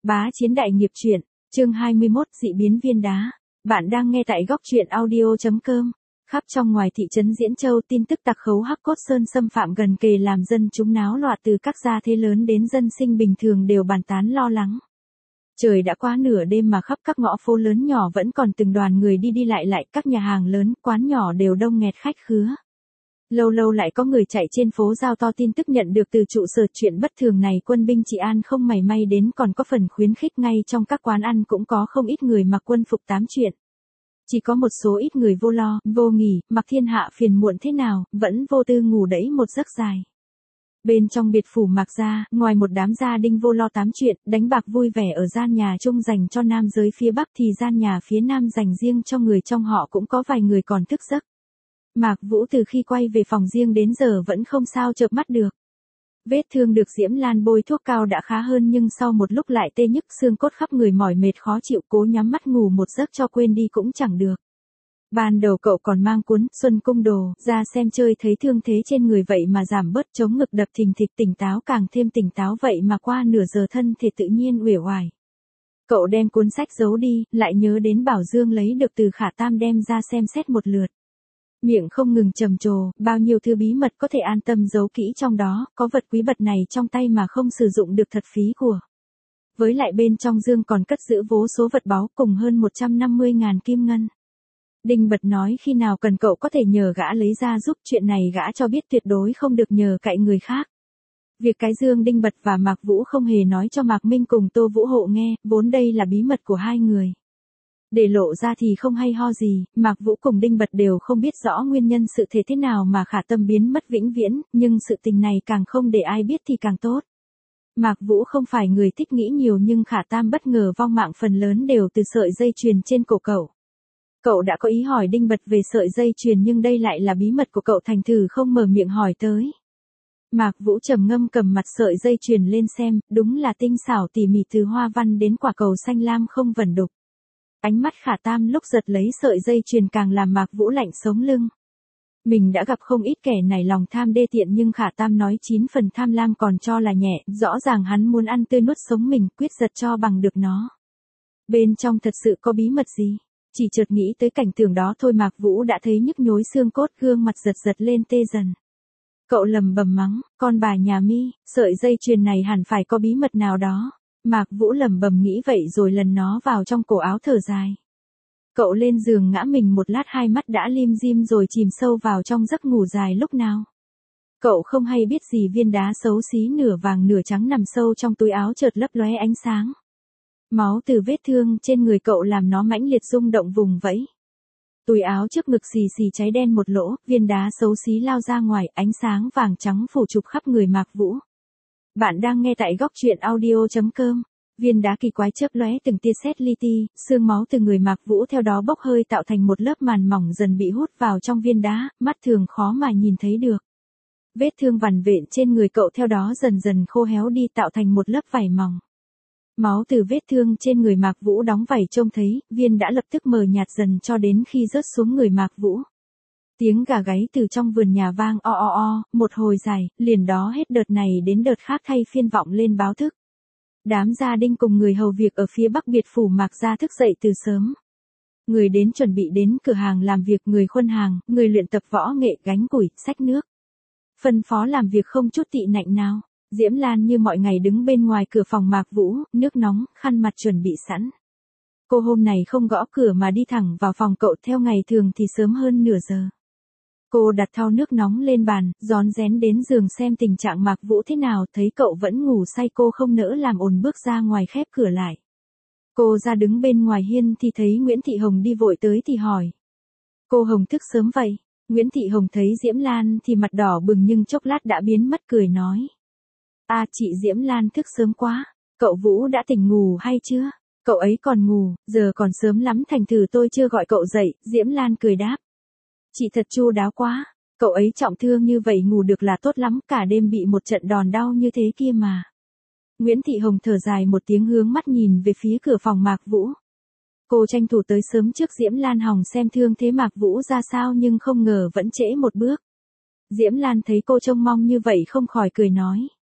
Bá Chiến Đại Nghiệp Truyện, chương 21, dị biến viên đá. Bạn đang nghe tại góc truyện audio.com. Khắp trong ngoài thị trấn Diễn Châu, tin tức tặc khấu Hắc Cốt Sơn xâm phạm gần kề làm dân chúng náo loạn, từ các gia thế lớn đến dân sinh bình thường đều bàn tán lo lắng. Trời đã quá nửa đêm mà khắp các ngõ phố lớn nhỏ vẫn còn từng đoàn người đi đi lại, các nhà hàng lớn, quán nhỏ đều đông nghẹt khách khứa. Lâu lâu lại có người chạy trên phố giao to tin tức nhận được từ trụ sở. Chuyện bất thường này quân binh trị an không mảy may đến, còn có phần khuyến khích. Ngay trong các quán ăn cũng có không ít người mặc quân phục tám chuyện. Chỉ có một số ít người vô lo, vô nghỉ, mặc thiên hạ phiền muộn thế nào, vẫn vô tư ngủ đẫy một giấc dài. Bên trong biệt phủ Mạc gia, ngoài một đám gia đình vô lo tám chuyện, đánh bạc vui vẻ ở gian nhà chung dành cho nam giới phía Bắc, thì gian nhà phía Nam dành riêng cho người trong họ cũng có vài người còn thức giấc. Mạc Vũ từ khi quay về phòng riêng đến giờ vẫn không sao chợp mắt được. Vết thương được Diễm Lan bôi thuốc cao đã khá hơn, nhưng sau một lúc lại tê nhức xương cốt, khắp người mỏi mệt khó chịu, cố nhắm mắt ngủ một giấc cho quên đi cũng chẳng được. Ban đầu cậu còn mang cuốn Xuân Cung Đồ ra xem chơi, thấy thương thế trên người vậy mà giảm bớt, chống ngực đập thình thịch, tỉnh táo càng thêm tỉnh táo, vậy mà qua nửa giờ thân thể tự nhiên uể oải. Cậu đem cuốn sách giấu đi, lại nhớ đến Bảo Dương lấy được từ Khả Tam đem ra xem xét một lượt. Miệng không ngừng trầm trồ, bao nhiêu thứ bí mật có thể an tâm giấu kỹ trong đó, có vật quý bật này trong tay mà không sử dụng được thật phí của. Với lại bên trong dương còn cất giữ vô số vật báu cùng hơn 150.000 kim ngân. Đinh Bật nói khi nào cần cậu có thể nhờ gã lấy ra giúp, chuyện này gã cho biết tuyệt đối không được nhờ cậy người khác. Việc cái dương Đinh Bật và Mạc Vũ không hề nói cho Mạc Minh cùng Tô Vũ Hộ nghe, vốn đây là bí mật của hai người. Để lộ ra thì không hay ho gì, Mạc Vũ cùng Đinh Bật đều không biết rõ nguyên nhân sự thế thế nào mà Khả Tâm biến mất vĩnh viễn, nhưng sự tình này càng không để ai biết thì càng tốt. Mạc Vũ không phải người thích nghĩ nhiều, nhưng Khả Tam bất ngờ vong mạng phần lớn đều từ sợi dây chuyền trên cổ cậu. Cậu đã có ý hỏi Đinh Bật về sợi dây chuyền, nhưng đây lại là bí mật của cậu, thành thử không mở miệng hỏi tới. Mạc Vũ trầm ngâm cầm mặt sợi dây chuyền lên xem, đúng là tinh xảo tỉ mỉ, từ hoa văn đến quả cầu xanh lam không vẩn đục. Ánh mắt Khả Tam lúc giật lấy sợi dây chuyền càng làm Mạc Vũ lạnh sống lưng. Mình đã gặp không ít kẻ nảy lòng tham đê tiện, nhưng Khả Tam nói 9 phần tham lam còn cho là nhẹ, rõ ràng hắn muốn ăn tươi nuốt sống mình, quyết giật cho bằng được nó. Bên trong thật sự có bí mật gì? Chỉ chợt nghĩ tới cảnh tượng đó thôi Mạc Vũ đã thấy nhức nhối xương cốt, gương mặt giật giật lên tê dần. Cậu lầm bầm mắng, con bà nhà Mi, sợi dây chuyền này hẳn phải có bí mật nào đó. Mạc Vũ lẩm bẩm nghĩ vậy rồi lần nó vào trong cổ áo thở dài. Cậu lên giường ngã mình một lát, hai mắt đã lim dim rồi chìm sâu vào trong giấc ngủ dài lúc nào. Cậu không hay biết gì viên đá xấu xí nửa vàng nửa trắng nằm sâu trong túi áo chợt lấp lóe ánh sáng. Máu từ vết thương trên người cậu làm nó mãnh liệt rung động vùng vẫy. Túi áo trước ngực xì xì cháy đen một lỗ, viên đá xấu xí lao ra ngoài, ánh sáng vàng trắng phủ chụp khắp người Mạc Vũ. Bạn đang nghe tại góc truyện audio.com. Viên đá kỳ quái chớp lóe từng tia sét li ti, xương máu từ người Mạc Vũ theo đó bốc hơi tạo thành một lớp màn mỏng dần bị hút vào trong viên đá, mắt thường khó mà nhìn thấy được. Vết thương vằn vện trên người cậu theo đó dần dần khô héo đi, tạo thành một lớp vảy mỏng. Máu từ vết thương trên người Mạc Vũ đóng vảy trông thấy, viên đã lập tức mờ nhạt dần cho đến khi rớt xuống người Mạc Vũ. Tiếng gà gáy từ trong vườn nhà vang o o o, một hồi dài, liền đó hết đợt này đến đợt khác thay phiên vọng lên báo thức. Đám gia đình cùng người hầu việc ở phía Bắc biệt phủ Mạc gia thức dậy từ sớm. Người đến chuẩn bị đến cửa hàng làm việc, người khuân hàng, người luyện tập võ nghệ, gánh củi, xách nước. Phân phó làm việc không chút tị nạnh nào. Diễm Lan như mọi ngày đứng bên ngoài cửa phòng Mạc Vũ, nước nóng, khăn mặt chuẩn bị sẵn. Cô hôm này không gõ cửa mà đi thẳng vào phòng cậu, theo ngày thường thì sớm hơn nửa giờ. Cô đặt thau nước nóng lên bàn, rón rén đến giường xem tình trạng Mạc Vũ thế nào, thấy cậu vẫn ngủ say cô không nỡ làm ồn bước ra ngoài khép cửa lại. Cô ra đứng bên ngoài hiên thì thấy Nguyễn Thị Hồng đi vội tới thì hỏi. Cô Hồng thức sớm vậy? Nguyễn Thị Hồng thấy Diễm Lan thì mặt đỏ bừng nhưng chốc lát đã biến mất, cười nói. Chị Diễm Lan thức sớm quá, cậu Vũ đã tỉnh ngủ hay chưa? Cậu ấy còn ngủ, giờ còn sớm lắm thành thử tôi chưa gọi cậu dậy, Diễm Lan cười đáp. Chị thật chu đáo quá, cậu ấy trọng thương như vậy ngủ được là tốt lắm, cả đêm bị một trận đòn đau như thế kia mà. Nguyễn Thị Hồng thở dài một tiếng, hướng mắt nhìn về phía cửa phòng Mạc Vũ. Cô tranh thủ tới sớm trước Diễm Lan hòng xem thương thế Mạc Vũ ra sao, nhưng không ngờ vẫn trễ một bước. Diễm Lan thấy cô trông mong như vậy không khỏi cười nói.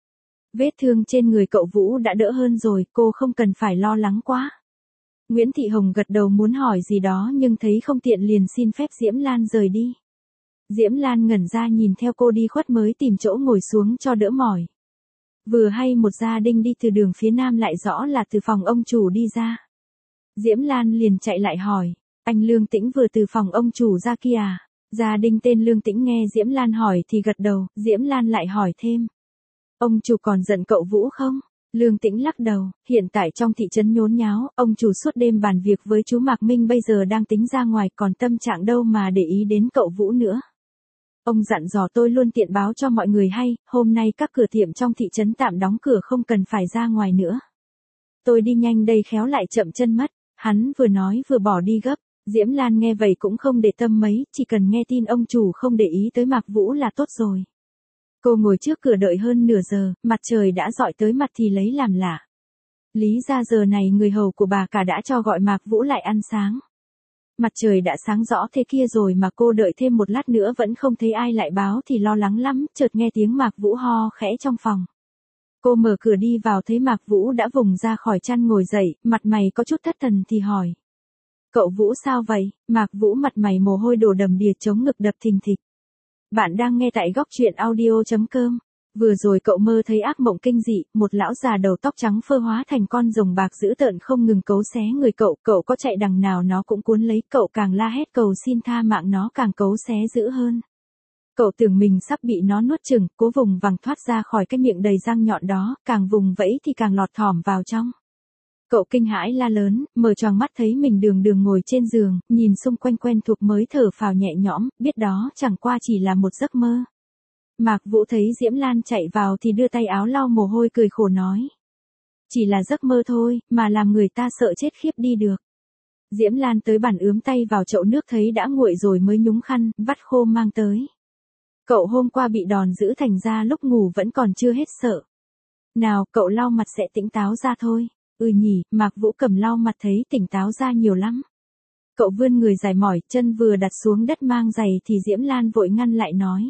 Vết thương trên người cậu Vũ đã đỡ hơn rồi, cô không cần phải lo lắng quá. Nguyễn Thị Hồng gật đầu muốn hỏi gì đó nhưng thấy không tiện liền xin phép Diễm Lan rời đi. Diễm Lan ngẩn ra nhìn theo cô đi khuất mới tìm chỗ ngồi xuống cho đỡ mỏi. Vừa hay một gia đình đi từ đường phía nam lại rõ là từ phòng ông chủ đi ra. Diễm Lan liền chạy lại hỏi, anh Lương Tĩnh vừa từ phòng ông chủ ra kia à? Gia đình tên Lương Tĩnh nghe Diễm Lan hỏi thì gật đầu, Diễm Lan lại hỏi thêm. Ông chủ còn giận cậu Vũ không? Lương Tĩnh lắc đầu, hiện tại trong thị trấn nhốn nháo, ông chủ suốt đêm bàn việc với chú Mạc Minh bây giờ đang tính ra ngoài còn tâm trạng đâu mà để ý đến cậu Vũ nữa. Ông dặn dò tôi luôn tiện báo cho mọi người hay, hôm nay các cửa tiệm trong thị trấn tạm đóng cửa không cần phải ra ngoài nữa. Tôi đi nhanh đây khéo lại chậm chân mất, hắn vừa nói vừa bỏ đi gấp. Diễm Lan nghe vậy cũng không để tâm mấy, chỉ cần nghe tin ông chủ không để ý tới Mạc Vũ là tốt rồi. Cô ngồi trước cửa đợi hơn nửa giờ, mặt trời đã rọi tới mặt thì lấy làm lạ. Lý ra giờ này người hầu của bà cả đã cho gọi Mạc Vũ lại ăn sáng. Mặt trời đã sáng rõ thế kia rồi mà cô đợi thêm một lát nữa vẫn không thấy ai lại báo thì lo lắng lắm, chợt nghe tiếng Mạc Vũ ho khẽ trong phòng. Cô mở cửa đi vào thấy Mạc Vũ đã vùng ra khỏi chăn ngồi dậy, mặt mày có chút thất thần thì hỏi. Cậu Vũ sao vậy? Mạc Vũ mặt mày mồ hôi đổ đầm đìa chống ngực đập thình thịch. Bạn đang nghe tại góc truyện audio.com. Vừa rồi cậu mơ thấy ác mộng kinh dị, một lão già đầu tóc trắng phơ hóa thành con rồng bạc dữ tợn không ngừng cấu xé người cậu có chạy đằng nào nó cũng cuốn lấy cậu, càng la hét cầu xin tha mạng nó càng cấu xé dữ hơn. Cậu tưởng mình sắp bị nó nuốt chửng, cố vùng vằng thoát ra khỏi cái miệng đầy răng nhọn đó, càng vùng vẫy thì càng lọt thỏm vào trong. Cậu kinh hãi la lớn, mở choàng mắt thấy mình đường ngồi trên giường, nhìn xung quanh quen thuộc mới thở phào nhẹ nhõm, biết đó chẳng qua chỉ là một giấc mơ. Mạc Vũ thấy Diễm Lan chạy vào thì đưa tay áo lau mồ hôi cười khổ nói. Chỉ là giấc mơ thôi, mà làm người ta sợ chết khiếp đi được. Diễm Lan tới bàn ướm tay vào chậu nước thấy đã nguội rồi mới nhúng khăn, vắt khô mang tới. Cậu hôm qua bị đòn dữ thành ra lúc ngủ vẫn còn chưa hết sợ. Nào, cậu lau mặt sẽ tỉnh táo ra thôi. Nhỉ, Mạc Vũ cầm lau mặt thấy tỉnh táo ra nhiều lắm. Cậu vươn người dài mỏi, chân vừa đặt xuống đất mang giày thì Diễm Lan vội ngăn lại nói.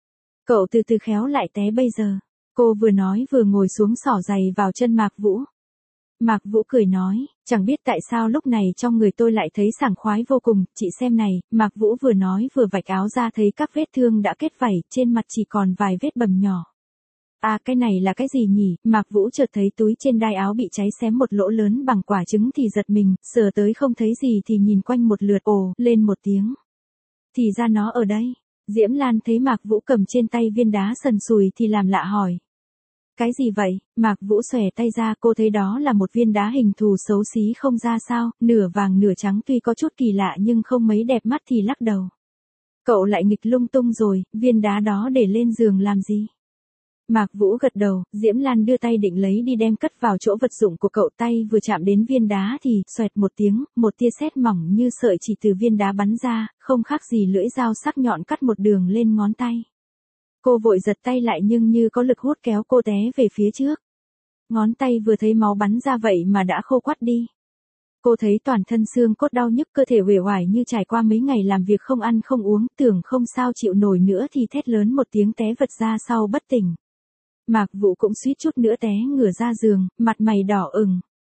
Cậu từ từ khéo lại té bây giờ. Cô vừa nói vừa ngồi xuống xỏ giày vào chân Mạc Vũ. Mạc Vũ cười nói, chẳng biết tại sao lúc này trong người tôi lại thấy sảng khoái vô cùng, chị xem này, Mạc Vũ vừa nói vừa vạch áo ra thấy các vết thương đã kết vảy, trên mặt chỉ còn vài vết bầm nhỏ. À cái này là cái gì nhỉ? Mạc Vũ chợt thấy túi trên đai áo bị cháy xém một lỗ lớn bằng quả trứng thì giật mình, sờ tới không thấy gì thì nhìn quanh một lượt lên một tiếng. Thì ra nó ở đây. Diễm Lan thấy Mạc Vũ cầm trên tay viên đá sần sùi thì làm lạ hỏi. Cái gì vậy? Mạc Vũ xòe tay ra, cô thấy đó là một viên đá hình thù xấu xí không ra sao, nửa vàng nửa trắng tuy có chút kỳ lạ nhưng không mấy đẹp mắt thì lắc đầu. Cậu lại nghịch lung tung rồi, viên đá đó để lên giường làm gì? Mạc Vũ gật đầu, Diễm Lan đưa tay định lấy đi đem cất vào chỗ vật dụng của cậu, tay vừa chạm đến viên đá thì, xoẹt một tiếng, một tia sét mỏng như sợi chỉ từ viên đá bắn ra, không khác gì lưỡi dao sắc nhọn cắt một đường lên ngón tay. Cô vội giật tay lại nhưng như có lực hút kéo cô té về phía trước. Ngón tay vừa thấy máu bắn ra vậy mà đã khô quắt đi. Cô thấy toàn thân xương cốt đau nhức, cơ thể uể oải như trải qua mấy ngày làm việc không ăn không uống, tưởng không sao chịu nổi nữa thì thét lớn một tiếng té vật ra sau bất tỉnh. Mạc Vũ cũng suýt chút nữa té ngửa ra giường, mặt mày đỏ ửng.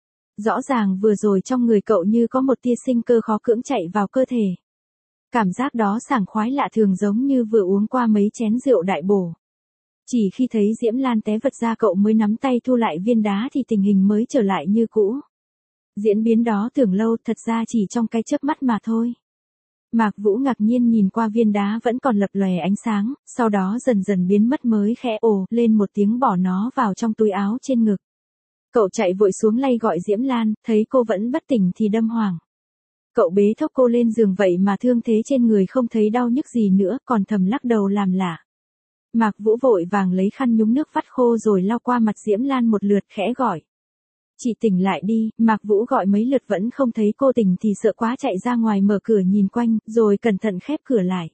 Rõ ràng vừa rồi trong người cậu như có một tia sinh cơ khó cưỡng chạy vào cơ thể. Cảm giác đó sảng khoái lạ thường giống như vừa uống qua mấy chén rượu đại bổ. Chỉ khi thấy Diễm Lan té vật ra cậu mới nắm tay thu lại viên đá thì tình hình mới trở lại như cũ. Diễn biến đó tưởng lâu, thật ra chỉ trong cái chớp mắt mà thôi. Mạc Vũ ngạc nhiên nhìn qua viên đá vẫn còn lập lòe ánh sáng, sau đó dần dần biến mất mới khẽ lên một tiếng bỏ nó vào trong túi áo trên ngực. Cậu chạy vội xuống lay gọi Diễm Lan, thấy cô vẫn bất tỉnh thì đâm hoàng. Cậu bế thốc cô lên giường vậy mà thương thế trên người không thấy đau nhức gì nữa, còn thầm lắc đầu làm lạ. Mạc Vũ vội vàng lấy khăn nhúng nước vắt khô rồi lau qua mặt Diễm Lan một lượt khẽ gọi. Chị tỉnh lại đi, Mạc Vũ gọi mấy lượt vẫn không thấy cô tỉnh thì sợ quá chạy ra ngoài mở cửa nhìn quanh, rồi cẩn thận khép cửa lại.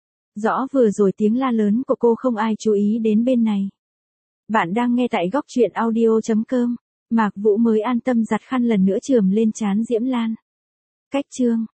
Rõ vừa rồi tiếng la lớn của cô không ai chú ý đến bên này. Bạn đang nghe tại góc truyện audio.com. Mạc Vũ mới an tâm giặt khăn lần nữa chườm lên trán Diễm Lan. Cách chương